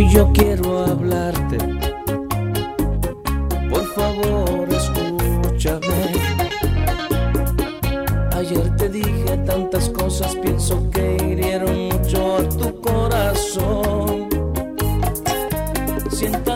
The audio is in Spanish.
Hoy yo quiero hablarte, por favor escúchame. Ayer te dije tantas cosas, pienso que hirieron mucho a tu corazón. Siento